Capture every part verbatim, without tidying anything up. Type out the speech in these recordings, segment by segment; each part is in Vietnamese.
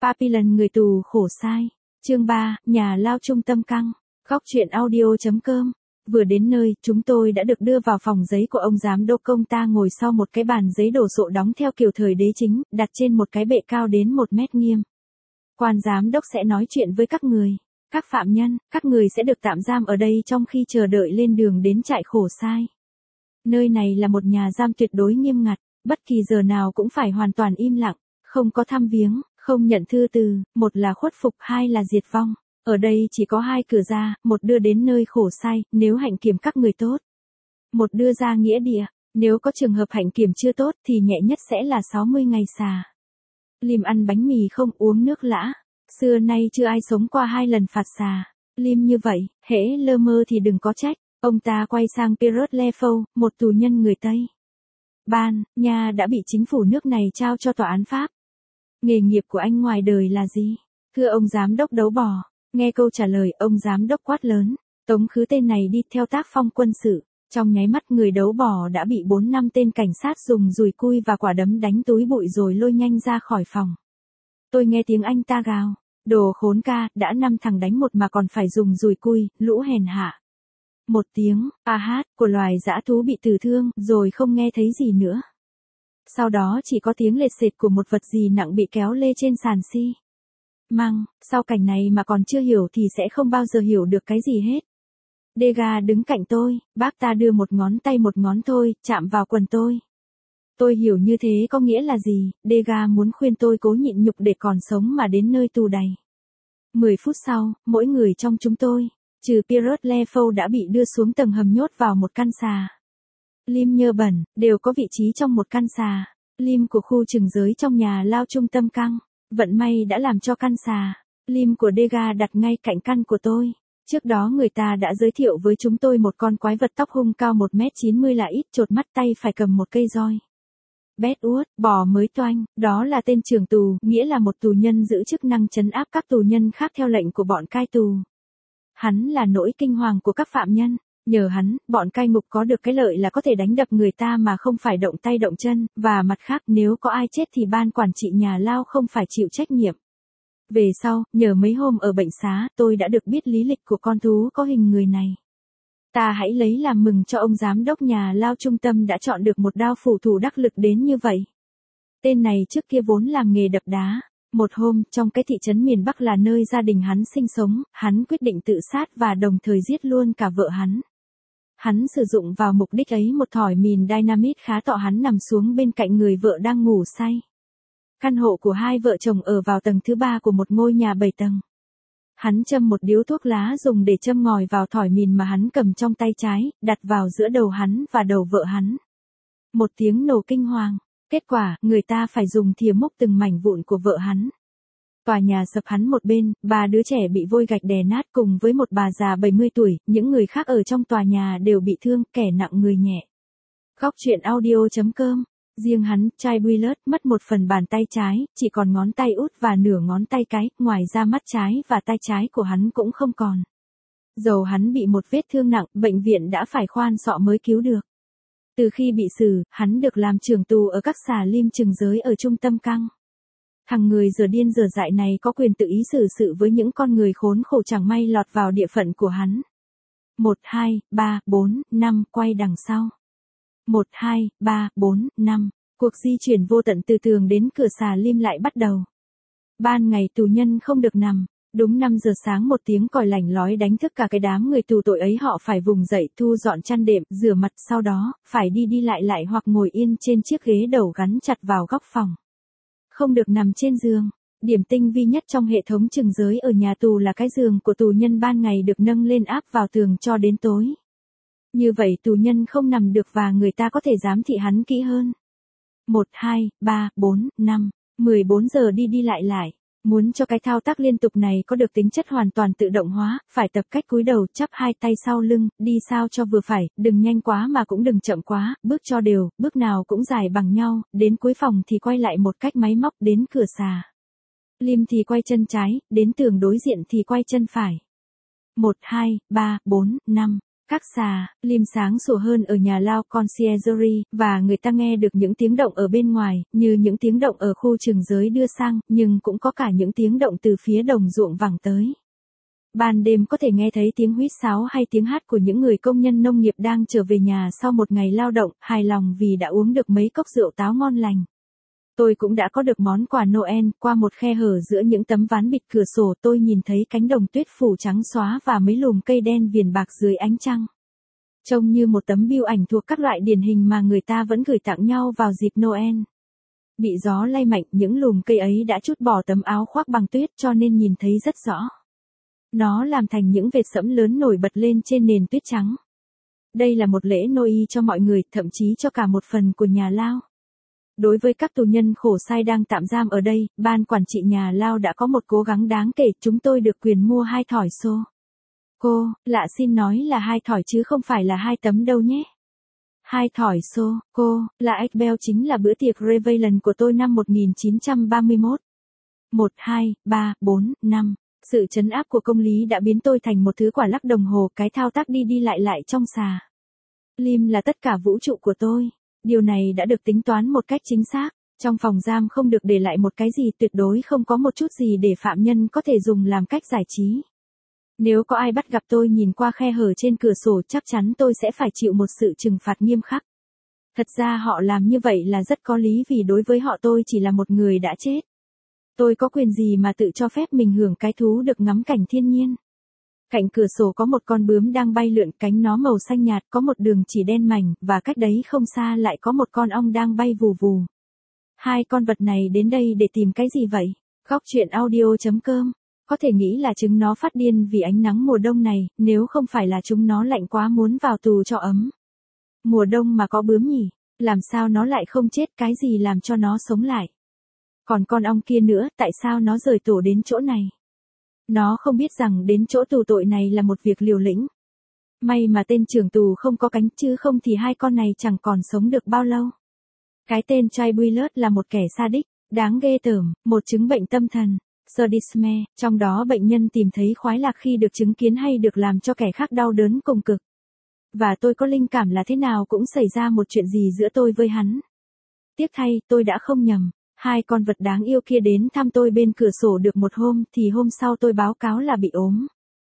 Papillon người tù khổ sai. Chương ba, nhà lao trung tâm căng. Góc truyện audio.com. Vừa đến nơi, chúng tôi đã được đưa vào phòng giấy của ông giám đốc. Ông ta ngồi sau một cái bàn giấy đồ sộ đóng theo kiểu thời đế chính, đặt trên một cái bệ cao đến một mét nghiêm. Quan giám đốc sẽ nói chuyện với các người. Các phạm nhân, các người sẽ được tạm giam ở đây trong khi chờ đợi lên đường đến trại khổ sai. Nơi này là một nhà giam tuyệt đối nghiêm ngặt, bất kỳ giờ nào cũng phải hoàn toàn im lặng, không có thăm viếng, không nhận thư từ, một là khuất phục, hai là diệt vong. Ở đây chỉ có hai cửa ra, một đưa đến nơi khổ sai, nếu hạnh kiểm các người tốt. Một đưa ra nghĩa địa, nếu có trường hợp hạnh kiểm chưa tốt thì nhẹ nhất sẽ là sáu mươi ngày xà. Lim ăn bánh mì không uống nước lã. Xưa nay chưa ai sống qua hai lần phạt xà. Lim như vậy, hễ lơ mơ thì đừng có trách. Ông ta quay sang Pierrot Lefou, một tù nhân người Tây. Ban, nha đã bị chính phủ nước này trao cho tòa án Pháp. Nghề nghiệp của anh ngoài đời là gì? Thưa ông giám đốc đấu bò. Nghe câu trả lời, ông giám đốc quát lớn. Tống khứ tên này đi theo tác phong quân sự. Trong nháy mắt người đấu bò đã bị bốn năm tên cảnh sát dùng dùi cui và quả đấm đánh túi bụi rồi lôi nhanh ra khỏi phòng. Tôi nghe tiếng anh ta gào. Đồ khốn ca, đã năm thằng đánh một mà còn phải dùng dùi cui, lũ hèn hạ. Một tiếng, a hát, của loài dã thú bị tử thương, rồi không nghe thấy gì nữa. Sau đó chỉ có tiếng lệt xệt của một vật gì nặng bị kéo lê trên sàn xi măng. Sau cảnh này mà còn chưa hiểu thì sẽ không bao giờ hiểu được cái gì hết. Degas đứng cạnh tôi, bác ta đưa một ngón tay một ngón thôi, chạm vào quần tôi. Tôi hiểu như thế có nghĩa là gì, Degas muốn khuyên tôi cố nhịn nhục để còn sống mà đến nơi tù đầy. Mười phút sau, mỗi người trong chúng tôi, trừ Pierrot Lefou đã bị đưa xuống tầng hầm nhốt vào một căn xà. Lim nhơ bẩn, đều có vị trí trong một căn xà. Lim của khu trừng giới trong nhà lao trung tâm căng. Vận may đã làm cho căn xà. Lim của Degas đặt ngay cạnh căn của tôi. Trước đó người ta đã giới thiệu với chúng tôi một con quái vật tóc hung cao một mét chín mươi là ít chột mắt tay phải cầm một cây roi. Bét uốt, bò mới toanh, đó là tên trưởng tù, nghĩa là một tù nhân giữ chức năng trấn áp các tù nhân khác theo lệnh của bọn cai tù. Hắn là nỗi kinh hoàng của các phạm nhân, nhờ hắn, bọn cai ngục có được cái lợi là có thể đánh đập người ta mà không phải động tay động chân, và mặt khác nếu có ai chết thì ban quản trị nhà lao không phải chịu trách nhiệm. Về sau, nhờ mấy hôm ở bệnh xá, tôi đã được biết lý lịch của con thú có hình người này. Ta hãy lấy làm mừng cho ông giám đốc nhà lao trung tâm đã chọn được một đao phủ thủ đắc lực đến như vậy. Tên này trước kia vốn làm nghề đập đá. Một hôm, trong cái thị trấn miền Bắc là nơi gia đình hắn sinh sống, hắn quyết định tự sát và đồng thời giết luôn cả vợ hắn. Hắn sử dụng vào mục đích ấy một thỏi mìn dynamite khá to. Hắn nằm xuống bên cạnh người vợ đang ngủ say. Căn hộ của hai vợ chồng ở vào tầng thứ ba của một ngôi nhà bảy tầng. Hắn châm một điếu thuốc lá dùng để châm ngòi vào thỏi mìn mà hắn cầm trong tay trái, đặt vào giữa đầu hắn và đầu vợ hắn. Một tiếng nổ kinh hoàng. Kết quả, người ta phải dùng thìa múc từng mảnh vụn của vợ hắn. Tòa nhà sập hắn một bên, ba đứa trẻ bị vôi gạch đè nát cùng với một bà già bảy mươi tuổi, những người khác ở trong tòa nhà đều bị thương, kẻ nặng người nhẹ. Góc truyện audio.com. Riêng hắn, trai Willard, mất một phần bàn tay trái, chỉ còn ngón tay út và nửa ngón tay cái, ngoài ra mắt trái và tay trái của hắn cũng không còn. Dầu hắn bị một vết thương nặng, bệnh viện đã phải khoan sọ mới cứu được. Từ khi bị xử, hắn được làm trưởng tù ở các xà lim trừng giới ở trung tâm căng. Thằng người giờ điên giờ dại này có quyền tự ý xử sự với những con người khốn khổ chẳng may lọt vào địa phận của hắn. một, hai, ba, bốn, năm, quay đằng sau. một, hai, ba, bốn, năm, cuộc di chuyển vô tận từ tường đến cửa xà lim lại bắt đầu. Ban ngày tù nhân không được nằm. Đúng năm giờ sáng một tiếng còi lảnh lói đánh thức cả cái đám người tù tội ấy. Họ phải vùng dậy, thu dọn chăn đệm, rửa mặt, sau đó, phải đi đi lại lại hoặc ngồi yên trên chiếc ghế đầu gắn chặt vào góc phòng. Không được nằm trên giường. Điểm tinh vi nhất trong hệ thống trừng giới ở nhà tù là cái giường của tù nhân ban ngày được nâng lên áp vào tường cho đến tối. Như vậy tù nhân không nằm được và người ta có thể giám thị hắn kỹ hơn. một, hai, ba, bốn, năm, mười bốn giờ đi đi lại lại. Muốn cho cái thao tác liên tục này có được tính chất hoàn toàn tự động hóa, phải tập cách cúi đầu, chắp hai tay sau lưng, đi sao cho vừa phải, đừng nhanh quá mà cũng đừng chậm quá, bước cho đều, bước nào cũng dài bằng nhau, đến cuối phòng thì quay lại một cách máy móc đến cửa xà lim thì quay chân trái, đến tường đối diện thì quay chân phải. một, hai, ba, bốn, năm. khác xà, lim sáng sủa hơn ở nhà lao conciergerie, và người ta nghe được những tiếng động ở bên ngoài, như những tiếng động ở khu trường giới đưa sang, nhưng cũng có cả những tiếng động từ phía đồng ruộng vẳng tới. Ban đêm có thể nghe thấy tiếng huýt sáo hay tiếng hát của những người công nhân nông nghiệp đang trở về nhà sau một ngày lao động, hài lòng vì đã uống được mấy cốc rượu táo ngon lành. Tôi cũng đã có được món quà Noel, qua một khe hở giữa những tấm ván bịt cửa sổ tôi nhìn thấy cánh đồng tuyết phủ trắng xóa và mấy lùm cây đen viền bạc dưới ánh trăng. Trông như một tấm bưu ảnh thuộc các loại điển hình mà người ta vẫn gửi tặng nhau vào dịp Noel. Bị gió lay mạnh, những lùm cây ấy đã trút bỏ tấm áo khoác bằng tuyết cho nên nhìn thấy rất rõ. Nó làm thành những vệt sẫm lớn nổi bật lên trên nền tuyết trắng. Đây là một lễ Noel cho mọi người, thậm chí cho cả một phần của nhà lao. Đối với các tù nhân khổ sai đang tạm giam ở đây, ban quản trị nhà lao đã có một cố gắng đáng kể, chúng tôi được quyền mua hai thỏi xô. Cô, lạ xin nói là hai thỏi chứ không phải là hai tấm đâu nhé. Hai thỏi xô, cô, là Ekbel chính là bữa tiệc Réveillon của tôi năm một nghìn chín trăm ba mươi mốt. một, hai, ba, bốn, năm. Sự trấn áp của công lý đã biến tôi thành một thứ quả lắc đồng hồ, cái thao tác đi đi lại lại trong xà. Lim là tất cả vũ trụ của tôi. Điều này đã được tính toán một cách chính xác. Trong phòng giam không được để lại một cái gì, tuyệt đối không có một chút gì để phạm nhân có thể dùng làm cách giải trí. Nếu có ai bắt gặp tôi nhìn qua khe hở trên cửa sổ, chắc chắn tôi sẽ phải chịu một sự trừng phạt nghiêm khắc. Thật ra họ làm như vậy là rất có lý, vì đối với họ tôi chỉ là một người đã chết. Tôi có quyền gì mà tự cho phép mình hưởng cái thú được ngắm cảnh thiên nhiên. Cạnh cửa sổ có một con bướm đang bay lượn, cánh nó màu xanh nhạt, có một đường chỉ đen mảnh, và cách đấy không xa lại có một con ong đang bay vù vù. Hai con vật này đến đây để tìm cái gì vậy? Góc truyện audio chấm com. Có thể nghĩ là chúng nó phát điên vì ánh nắng mùa đông này, nếu không phải là chúng nó lạnh quá muốn vào tù cho ấm. Mùa đông mà có bướm nhỉ? Làm sao nó lại không chết, cái gì làm cho nó sống lại? Còn con ong kia nữa, tại sao nó rời tổ đến chỗ này? Nó không biết rằng đến chỗ tù tội này là một việc liều lĩnh. May mà tên trưởng tù không có cánh, chứ không thì hai con này chẳng còn sống được bao lâu. Cái tên Chai Buillet là một kẻ sa đích, đáng ghê tởm, một chứng bệnh tâm thần, sadisme, trong đó bệnh nhân tìm thấy khoái lạc khi được chứng kiến hay được làm cho kẻ khác đau đớn cùng cực. Và tôi có linh cảm là thế nào cũng xảy ra một chuyện gì giữa tôi với hắn. Tiếc thay, tôi đã không nhầm. Hai con vật đáng yêu kia đến thăm tôi bên cửa sổ được một hôm, thì hôm sau tôi báo cáo là bị ốm.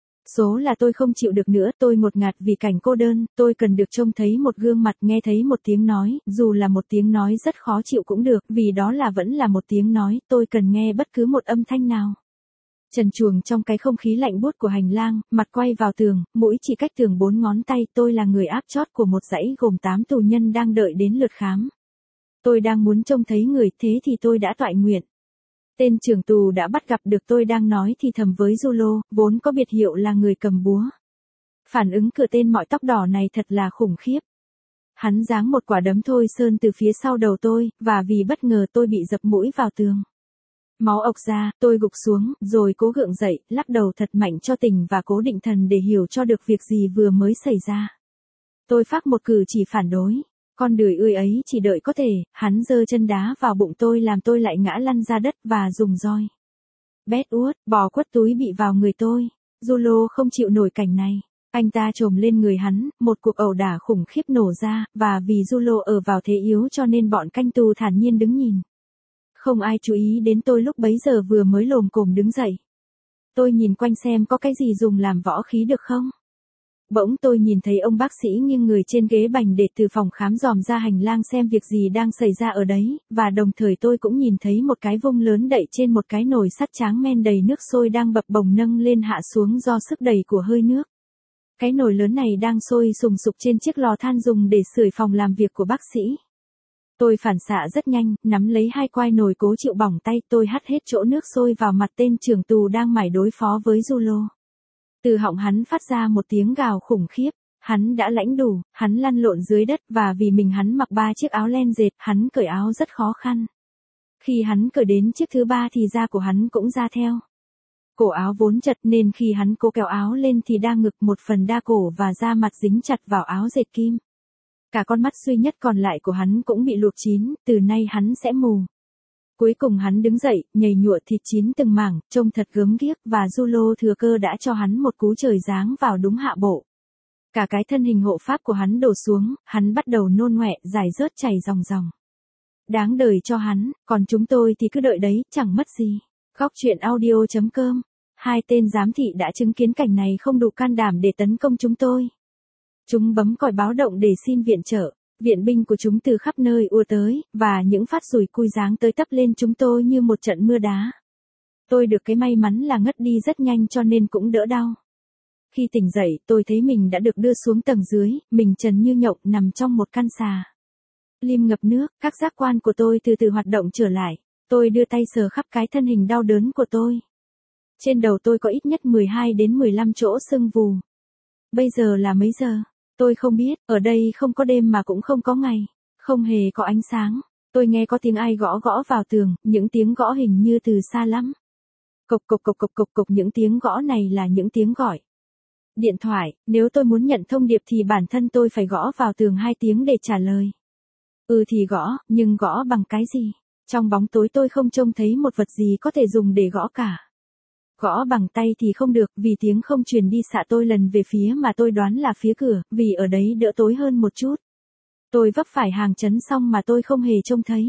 Số là tôi không chịu được nữa, tôi ngột ngạt vì cảnh cô đơn, tôi cần được trông thấy một gương mặt, nghe thấy một tiếng nói, dù là một tiếng nói rất khó chịu cũng được, vì đó là vẫn là một tiếng nói, tôi cần nghe bất cứ một âm thanh nào. Trần truồng trong cái không khí lạnh buốt của hành lang, mặt quay vào tường, mũi chỉ cách tường bốn ngón tay, tôi là người áp chót của một dãy gồm tám tù nhân đang đợi đến lượt khám. Tôi đang muốn trông thấy người, thế thì tôi đã toại nguyện. Tên trưởng tù đã bắt gặp được tôi đang nói thì thầm với Zulo, vốn có biệt hiệu là người cầm búa. Phản ứng của tên mọi tóc đỏ này thật là khủng khiếp. Hắn giáng một quả đấm thôi sơn từ phía sau đầu tôi, và vì bất ngờ tôi bị dập mũi vào tường. Máu ộc ra, tôi gục xuống, rồi cố gượng dậy, lắc đầu thật mạnh cho tỉnh và cố định thần để hiểu cho được việc gì vừa mới xảy ra. Tôi phác một cử chỉ phản đối. Con đười ươi ấy chỉ đợi có thể, hắn giơ chân đá vào bụng tôi làm tôi lại ngã lăn ra đất và dùng roi bét uốt, bò quất túi bị vào người tôi. Zulo không chịu nổi cảnh này. Anh ta chồm lên người hắn, một cuộc ẩu đả khủng khiếp nổ ra, và vì Zulo ở vào thế yếu cho nên bọn canh tù thản nhiên đứng nhìn. Không ai chú ý đến tôi lúc bấy giờ vừa mới lồm cồm đứng dậy. Tôi nhìn quanh xem có cái gì dùng làm võ khí được không. Bỗng tôi nhìn thấy ông bác sĩ nghiêng người trên ghế bành để từ phòng khám dòm ra hành lang xem việc gì đang xảy ra ở đấy, và đồng thời tôi cũng nhìn thấy một cái vung lớn đậy trên một cái nồi sắt tráng men đầy nước sôi đang bập bồng nâng lên hạ xuống do sức đẩy của hơi nước. Cái nồi lớn này đang sôi sùng sục trên chiếc lò than dùng để sưởi phòng làm việc của bác sĩ. Tôi phản xạ rất nhanh, nắm lấy hai quai nồi cố chịu bỏng tay, tôi hắt hết chỗ nước sôi vào mặt tên trưởng tù đang mải đối phó với Zulo. Từ họng hắn phát ra một tiếng gào khủng khiếp, hắn đã lãnh đủ, hắn lăn lộn dưới đất và vì mình hắn mặc ba chiếc áo len dệt, hắn cởi áo rất khó khăn. Khi hắn cởi đến chiếc thứ ba thì da của hắn cũng ra theo. Cổ áo vốn chật nên khi hắn cố kéo áo lên thì đa ngực một phần đa cổ và da mặt dính chặt vào áo dệt kim. Cả con mắt duy nhất còn lại của hắn cũng bị luộc chín, từ nay hắn sẽ mù. Cuối cùng hắn đứng dậy, nhầy nhụa thịt chín từng mảng, trông thật gớm ghiếc và Zulo thừa cơ đã cho hắn một cú trời giáng vào đúng hạ bộ. Cả cái thân hình hộ pháp của hắn đổ xuống, hắn bắt đầu nôn ngoẹ, dài rớt chảy ròng ròng. Đáng đời cho hắn, còn chúng tôi thì cứ đợi đấy, chẳng mất gì. Góc truyện audio chấm com. Hai tên giám thị đã chứng kiến cảnh này không đủ can đảm để tấn công chúng tôi. Chúng bấm còi báo động để xin viện trợ. Viện binh của chúng từ khắp nơi ùa tới, và những phát dùi cui giáng tới tấp lên chúng tôi như một trận mưa đá. Tôi được cái may mắn là ngất đi rất nhanh cho nên cũng đỡ đau. Khi tỉnh dậy, tôi thấy mình đã được đưa xuống tầng dưới, mình trần như nhộng nằm trong một căn xà. Lim ngập nước, các giác quan của tôi từ từ hoạt động trở lại. Tôi đưa tay sờ khắp cái thân hình đau đớn của tôi. Trên đầu tôi có ít nhất mười hai đến mười lăm chỗ sưng vù. Bây giờ là mấy giờ? Tôi không biết, ở đây không có đêm mà cũng không có ngày. Không hề có ánh sáng. Tôi nghe có tiếng ai gõ gõ vào tường, những tiếng gõ hình như từ xa lắm. Cộc cộc cộc cộc cộc cộc, những tiếng gõ này là những tiếng gọi. Điện thoại, nếu tôi muốn nhận thông điệp thì bản thân tôi phải gõ vào tường hai tiếng để trả lời. Ừ thì gõ, nhưng gõ bằng cái gì? Trong bóng tối tôi không trông thấy một vật gì có thể dùng để gõ cả. Gõ bằng tay thì không được, vì tiếng không truyền đi xạ tôi lần về phía mà tôi đoán là phía cửa, vì ở đấy đỡ tối hơn một chút. Tôi vấp phải hàng chấn xong mà tôi không hề trông thấy.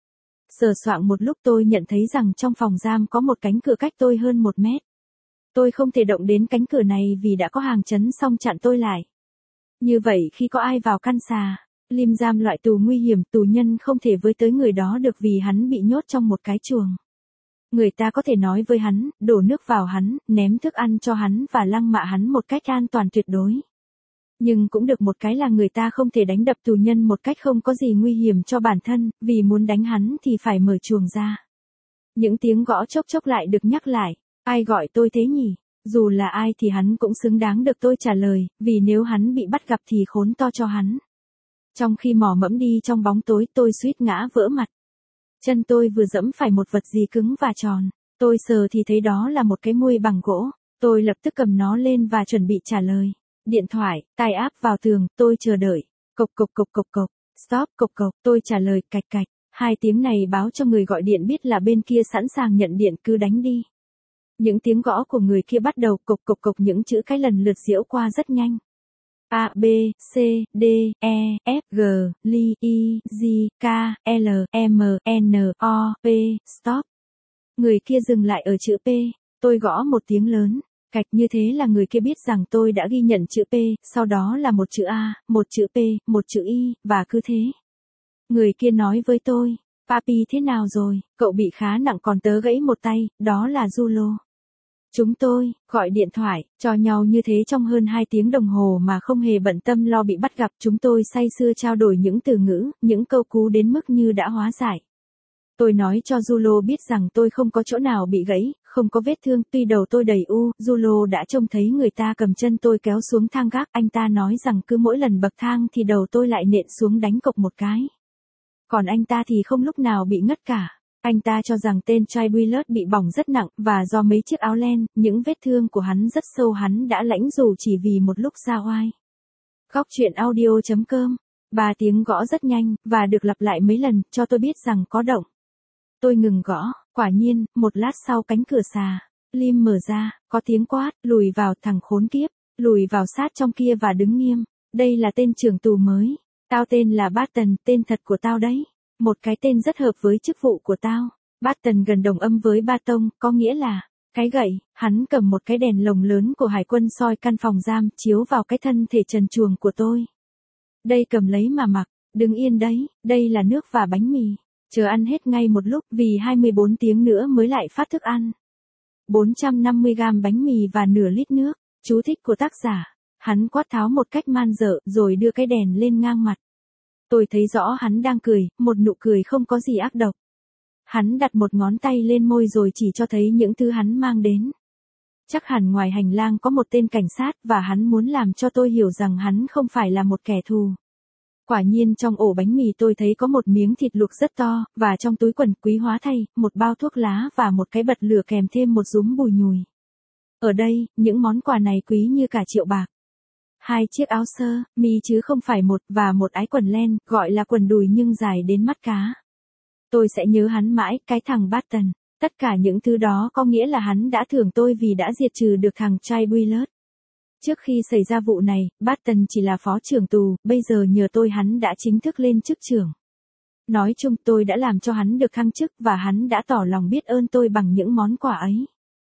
Sờ soạng một lúc tôi nhận thấy rằng trong phòng giam có một cánh cửa cách tôi hơn một mét. Tôi không thể động đến cánh cửa này vì đã có hàng chấn xong chặn tôi lại. Như vậy khi có ai vào căn xà, lim giam loại tù nguy hiểm, tù nhân không thể với tới người đó được vì hắn bị nhốt trong một cái chuồng. Người ta có thể nói với hắn, đổ nước vào hắn, ném thức ăn cho hắn và lăng mạ hắn một cách an toàn tuyệt đối. Nhưng cũng được một cái là người ta không thể đánh đập tù nhân một cách không có gì nguy hiểm cho bản thân, vì muốn đánh hắn thì phải mở chuồng ra. Những tiếng gõ chốc chốc lại được nhắc lại. Ai gọi tôi thế nhỉ? Dù là ai thì hắn cũng xứng đáng được tôi trả lời, vì nếu hắn bị bắt gặp thì khốn to cho hắn. Trong khi mò mẫm đi trong bóng tối, tôi suýt ngã vỡ mặt. Chân tôi vừa dẫm phải một vật gì cứng và tròn. Tôi sờ thì thấy đó là một cái muôi bằng gỗ. Tôi lập tức cầm nó lên và chuẩn bị trả lời. Điện thoại, tai áp vào tường, tôi chờ đợi. Cộc cộc cộc cộc cộc, stop cộc cộc, tôi trả lời cạch cạch. Hai tiếng này báo cho người gọi điện biết là bên kia sẵn sàng nhận điện, cứ đánh đi. Những tiếng gõ của người kia bắt đầu cộc cộc cộc, những chữ cái lần lượt diễu qua rất nhanh. A, B, C, D, E, F, G, L, I, G, K, L, M, N, O, P, stop. Người kia dừng lại ở chữ P, tôi gõ một tiếng lớn, cạch, như thế là người kia biết rằng tôi đã ghi nhận chữ P, sau đó là một chữ A, một chữ P, một chữ Y, và cứ thế. Người kia nói với tôi, Papi thế nào rồi, cậu bị khá nặng còn tớ gãy một tay, đó là Zulo. Chúng tôi, gọi điện thoại, cho nhau như thế trong hơn hai tiếng đồng hồ mà không hề bận tâm lo bị bắt gặp. Chúng tôi say sưa trao đổi những từ ngữ, những câu cú đến mức như đã hóa giải. Tôi nói cho Zulo biết rằng tôi không có chỗ nào bị gãy, không có vết thương, tuy đầu tôi đầy u. Zulo đã trông thấy người ta cầm chân tôi kéo xuống thang gác, anh ta nói rằng cứ mỗi lần bậc thang thì đầu tôi lại nện xuống đánh cộc một cái. Còn anh ta thì không lúc nào bị ngất cả. Anh ta cho rằng tên Chai Willard bị bỏng rất nặng, và do mấy chiếc áo len, những vết thương của hắn rất sâu, hắn đã lãnh dù chỉ vì một lúc ra oai. Góc truyện audio chấm com. Ba tiếng gõ rất nhanh, và được lặp lại mấy lần, cho tôi biết rằng có động. Tôi ngừng gõ, quả nhiên, một lát sau cánh cửa xà lim mở ra, có tiếng quát, lùi vào, thằng khốn kiếp, lùi vào sát trong kia và đứng nghiêm. Đây là tên trưởng tù mới. Tao tên là Barton, tên thật của tao đấy. Một cái tên rất hợp với chức vụ của tao. Barton gần đồng âm với ba tông, có nghĩa là cái gậy. Hắn cầm một cái đèn lồng lớn của hải quân soi căn phòng giam, chiếu vào cái thân thể trần truồng của tôi. Đây cầm lấy mà mặc, đứng yên đấy, đây là nước và bánh mì. Chờ ăn hết ngay một lúc, vì hai mươi bốn tiếng nữa mới lại phát thức ăn. bốn trăm năm mươi gam bánh mì và nửa lít nước. Chú thích của tác giả. Hắn quát tháo một cách man dợ, rồi đưa cái đèn lên ngang mặt. Tôi thấy rõ hắn đang cười, một nụ cười không có gì ác độc. Hắn đặt một ngón tay lên môi rồi chỉ cho thấy những thứ hắn mang đến. Chắc hẳn ngoài hành lang có một tên cảnh sát, và hắn muốn làm cho tôi hiểu rằng hắn không phải là một kẻ thù. Quả nhiên trong ổ bánh mì tôi thấy có một miếng thịt luộc rất to, và trong túi quần quý hóa thay, một bao thuốc lá và một cái bật lửa kèm thêm một dúm bùi nhùi. Ở đây, những món quà này quý như cả triệu bạc. Hai chiếc áo sơ, mi chứ không phải một, và một ái quần len, gọi là quần đùi nhưng dài đến mắt cá. Tôi sẽ nhớ hắn mãi, cái thằng Barton. Tất cả những thứ đó có nghĩa là hắn đã thưởng tôi vì đã diệt trừ được thằng Chai Willard. Trước khi xảy ra vụ này, Barton chỉ là phó trưởng tù, bây giờ nhờ tôi hắn đã chính thức lên chức trưởng. Nói chung tôi đã làm cho hắn được thăng chức và hắn đã tỏ lòng biết ơn tôi bằng những món quà ấy.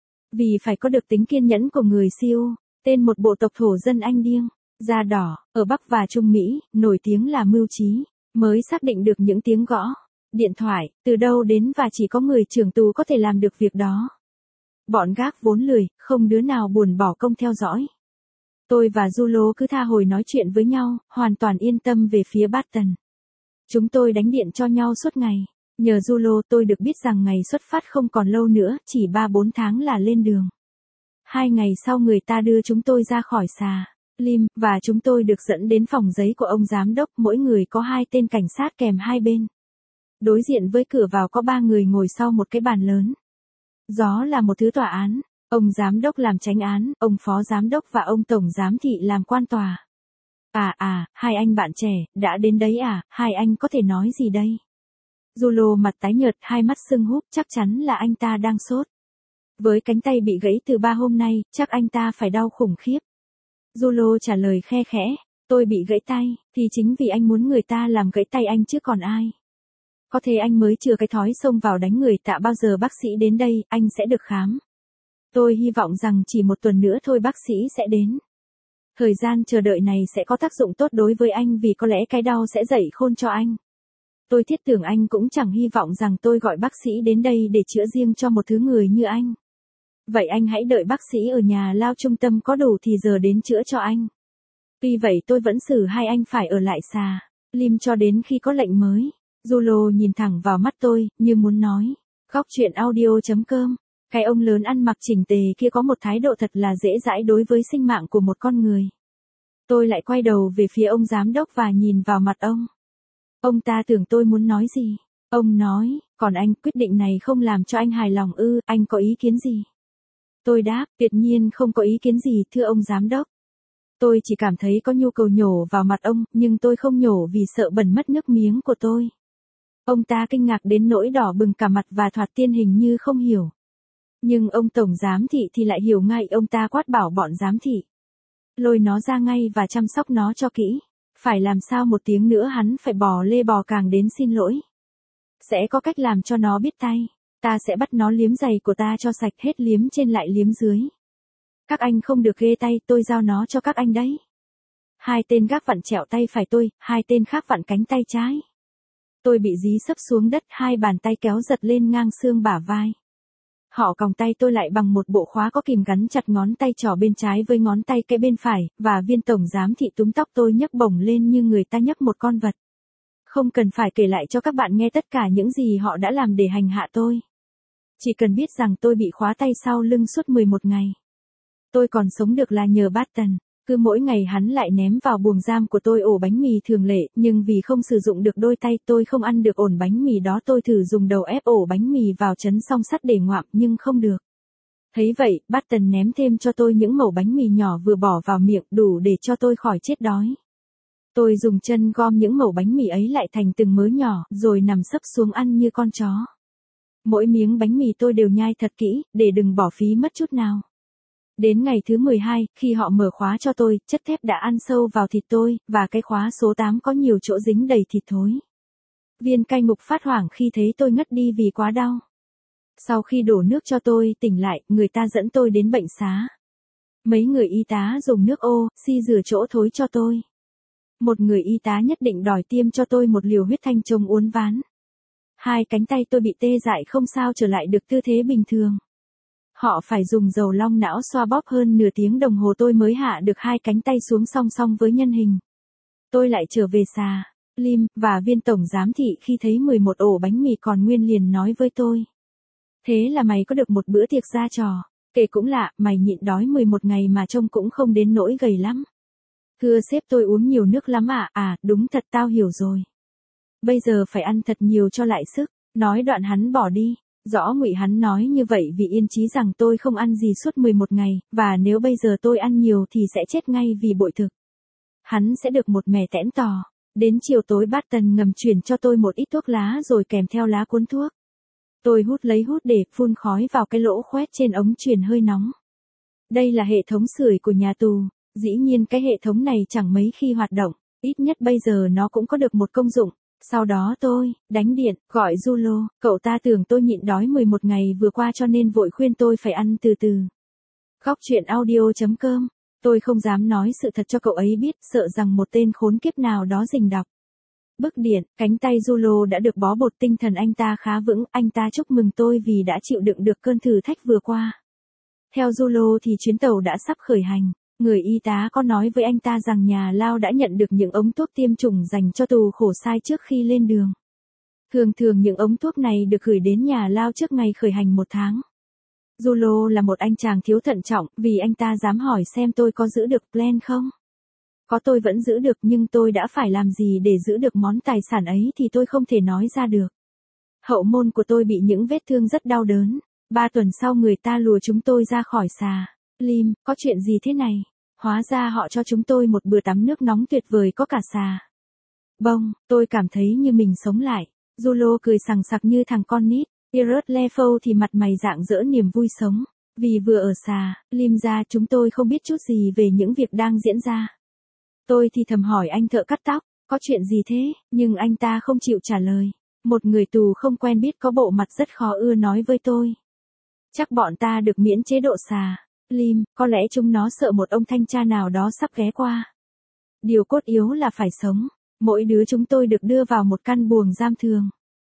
Vì phải có được tính kiên nhẫn của người Sioux, tên một bộ tộc thổ dân Anh Điêng, da đỏ, ở Bắc và Trung Mỹ, nổi tiếng là mưu trí, mới xác định được những tiếng gõ, điện thoại, từ đâu đến và chỉ có người trưởng tù có thể làm được việc đó. Bọn gác vốn lười, không đứa nào buồn bỏ công theo dõi. Tôi và Julo cứ tha hồi nói chuyện với nhau, hoàn toàn yên tâm về phía Barton. Chúng tôi đánh điện cho nhau suốt ngày. Nhờ Julo tôi được biết rằng ngày xuất phát không còn lâu nữa, chỉ ba bốn tháng là lên đường. Hai ngày sau người ta đưa chúng tôi ra khỏi xà lim, và chúng tôi được dẫn đến phòng giấy của ông giám đốc, mỗi người có hai tên cảnh sát kèm hai bên. Đối diện với cửa vào có ba người ngồi sau một cái bàn lớn. Đó là một thứ tòa án, ông giám đốc làm chánh án, ông phó giám đốc và ông tổng giám thị làm quan tòa. À à, hai anh bạn trẻ, đã đến đấy à, hai anh có thể nói gì đây? Julo mặt tái nhợt, hai mắt sưng húp, chắc chắn là anh ta đang sốt. Với cánh tay bị gãy từ ba hôm nay, chắc anh ta phải đau khủng khiếp. Julo trả lời khe khẽ, tôi bị gãy tay, thì chính vì anh muốn người ta làm gãy tay anh chứ còn ai. Có thể anh mới chừa cái thói xông vào đánh người, tạ bao giờ bác sĩ đến đây, anh sẽ được khám. Tôi hy vọng rằng chỉ một tuần nữa thôi bác sĩ sẽ đến. Thời gian chờ đợi này sẽ có tác dụng tốt đối với anh vì có lẽ cái đau sẽ dậy khôn cho anh. Tôi thiết tưởng anh cũng chẳng hy vọng rằng tôi gọi bác sĩ đến đây để chữa riêng cho một thứ người như anh. Vậy anh hãy đợi bác sĩ ở nhà lao trung tâm có đủ thì giờ đến chữa cho anh. Tuy vậy tôi vẫn xử hai anh phải ở lại xà lim cho đến khi có lệnh mới. Julo nhìn thẳng vào mắt tôi, như muốn nói. Góc chuyện audio chấm com. Cái ông lớn ăn mặc chỉnh tề kia có một thái độ thật là dễ dãi đối với sinh mạng của một con người. Tôi lại quay đầu về phía ông giám đốc và nhìn vào mặt ông. Ông ta tưởng tôi muốn nói gì. Ông nói, còn anh, quyết định này không làm cho anh hài lòng ư, anh có ý kiến gì? Tôi đáp, tuyệt nhiên không có ý kiến gì thưa ông giám đốc. Tôi chỉ cảm thấy có nhu cầu nhổ vào mặt ông, nhưng tôi không nhổ vì sợ bẩn mất nước miếng của tôi. Ông ta kinh ngạc đến nỗi đỏ bừng cả mặt và thoạt tiên hình như không hiểu. Nhưng ông tổng giám thị thì lại hiểu ngay, ông ta quát bảo bọn giám thị. Lôi nó ra ngay và chăm sóc nó cho kỹ. Phải làm sao một tiếng nữa hắn phải bò lê bò càng đến xin lỗi. Sẽ có cách làm cho nó biết tay. Ta sẽ bắt nó liếm giày của ta cho sạch hết, liếm trên lại liếm dưới. Các anh không được ghê tay, tôi giao nó cho các anh đấy. Hai tên gác vặn trẹo tay phải tôi, hai tên khác vặn cánh tay trái. Tôi bị dí sấp xuống đất, hai bàn tay kéo giật lên ngang xương bả vai. Họ còng tay tôi lại bằng một bộ khóa có kìm gắn chặt ngón tay trỏ bên trái với ngón tay cái bên phải, và viên tổng giám thị túm tóc tôi nhấc bổng lên như người ta nhấc một con vật. Không cần phải kể lại cho các bạn nghe tất cả những gì họ đã làm để hành hạ tôi. Chỉ cần biết rằng tôi bị khóa tay sau lưng suốt mười một ngày. Tôi còn sống được là nhờ Barton. Cứ mỗi ngày hắn lại ném vào buồng giam của tôi ổ bánh mì thường lệ, nhưng vì không sử dụng được đôi tay tôi không ăn được ổn bánh mì đó. Tôi thử dùng đầu ép ổ bánh mì vào chấn song sắt để ngoạm nhưng không được. Thấy vậy, Barton ném thêm cho tôi những mẩu bánh mì nhỏ vừa bỏ vào miệng đủ để cho tôi khỏi chết đói. Tôi dùng chân gom những mẩu bánh mì ấy lại thành từng mớ nhỏ, rồi nằm sấp xuống ăn như con chó. Mỗi miếng bánh mì tôi đều nhai thật kỹ, để đừng bỏ phí mất chút nào. Đến ngày thứ mười hai, khi họ mở khóa cho tôi, chất thép đã ăn sâu vào thịt tôi, và cái khóa số tám có nhiều chỗ dính đầy thịt thối. Viên cai ngục phát hoảng khi thấy tôi ngất đi vì quá đau. Sau khi đổ nước cho tôi tỉnh lại, người ta dẫn tôi đến bệnh xá. Mấy người y tá dùng nước ô, xi rửa chỗ thối cho tôi. Một người y tá nhất định đòi tiêm cho tôi một liều huyết thanh trông uốn ván. Hai cánh tay tôi bị tê dại không sao trở lại được tư thế bình thường. Họ phải dùng dầu long não xoa bóp hơn nửa tiếng đồng hồ tôi mới hạ được hai cánh tay xuống song song với nhân hình. Tôi lại trở về xà lim, và viên tổng giám thị khi thấy mười một ổ bánh mì còn nguyên liền nói với tôi. Thế là mày có được một bữa tiệc ra trò. Kể cũng lạ, mày nhịn đói mười một ngày mà trông cũng không đến nỗi gầy lắm. Thưa sếp, tôi uống nhiều nước lắm à, à, đúng thật, tao hiểu rồi. Bây giờ phải ăn thật nhiều cho lại sức. Nói đoạn hắn bỏ đi. Rõ ngụy hắn nói như vậy vì yên chí rằng tôi không ăn gì suốt mười một ngày, và nếu bây giờ tôi ăn nhiều thì sẽ chết ngay vì bội thực. Hắn sẽ được một mẻ tẽn tò. Đến chiều tối Barton ngầm chuyển cho tôi một ít thuốc lá rồi kèm theo lá cuốn thuốc. Tôi hút lấy hút để phun khói vào cái lỗ khoét trên ống truyền hơi nóng. Đây là hệ thống sưởi của nhà tù. Dĩ nhiên cái hệ thống này chẳng mấy khi hoạt động, ít nhất bây giờ nó cũng có được một công dụng. Sau đó tôi, đánh điện, gọi Julo, cậu ta tưởng tôi nhịn đói mười một ngày vừa qua cho nên vội khuyên tôi phải ăn từ từ. Góc chuyện audio.com, tôi không dám nói sự thật cho cậu ấy biết, sợ rằng một tên khốn kiếp nào đó rình đọc. Bức điện, cánh tay Julo đã được bó bột, tinh thần anh ta khá vững, anh ta chúc mừng tôi vì đã chịu đựng được cơn thử thách vừa qua. Theo Julo thì chuyến tàu đã sắp khởi hành. Người y tá có nói với anh ta rằng nhà lao đã nhận được những ống thuốc tiêm chủng dành cho tù khổ sai trước khi lên đường. Thường thường những ống thuốc này được gửi đến nhà lao trước ngày khởi hành một tháng. Julo là một anh chàng thiếu thận trọng, vì anh ta dám hỏi xem tôi có giữ được plan không. Có, tôi vẫn giữ được, nhưng tôi đã phải làm gì để giữ được món tài sản ấy thì tôi không thể nói ra được. Hậu môn của tôi bị những vết thương rất đau đớn. Ba tuần sau người ta lùa chúng tôi ra khỏi xà. Lim, có chuyện gì thế này? Hóa ra họ cho chúng tôi một bữa tắm nước nóng tuyệt vời có cả xà. Bông, tôi cảm thấy như mình sống lại. Julo cười sằng sặc như thằng con nít. Iris Lefou thì mặt mày rạng rỡ niềm vui sống. Vì vừa ở xà, Lim ra chúng tôi không biết chút gì về những việc đang diễn ra. Tôi thì thầm hỏi anh thợ cắt tóc, có chuyện gì thế, nhưng anh ta không chịu trả lời. Một người tù không quen biết có bộ mặt rất khó ưa nói với tôi. Chắc bọn ta được miễn chế độ xà. Lim, có lẽ chúng nó sợ một ông thanh tra nào đó sắp ghé qua. Điều cốt yếu là phải sống. Mỗi đứa chúng tôi được đưa vào một căn buồng giam thường.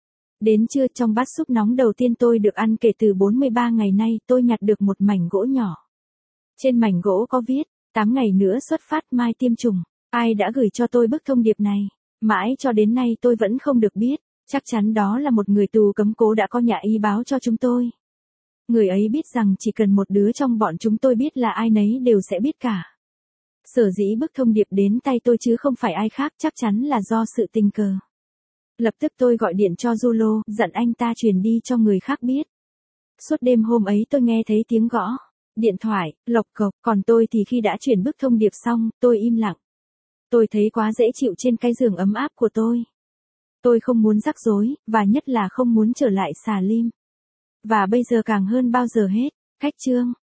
Đến trưa, trong bát súp nóng đầu tiên tôi được ăn kể từ bốn mươi ba ngày nay, tôi nhặt được một mảnh gỗ nhỏ. Trên mảnh gỗ có viết, tám ngày nữa xuất phát mai tiêm chủng. Ai đã gửi cho tôi bức thông điệp này? Mãi cho đến nay tôi vẫn không được biết. Chắc chắn đó là một người tù cấm cố đã có nhà y báo cho chúng tôi. Người ấy biết rằng chỉ cần một đứa trong bọn chúng tôi biết là ai nấy đều sẽ biết cả. Sở dĩ bức thông điệp đến tay tôi chứ không phải ai khác, chắc chắn là do sự tình cờ. Lập tức tôi gọi điện cho Julo, dặn anh ta truyền đi cho người khác biết. Suốt đêm hôm ấy tôi nghe thấy tiếng gõ điện thoại, lộc cộc, còn tôi thì khi đã truyền bức thông điệp xong, tôi im lặng. Tôi thấy quá dễ chịu trên cái giường ấm áp của tôi. Tôi không muốn rắc rối, và nhất là không muốn trở lại xà Lim. Và bây giờ càng hơn bao giờ hết, khách trương.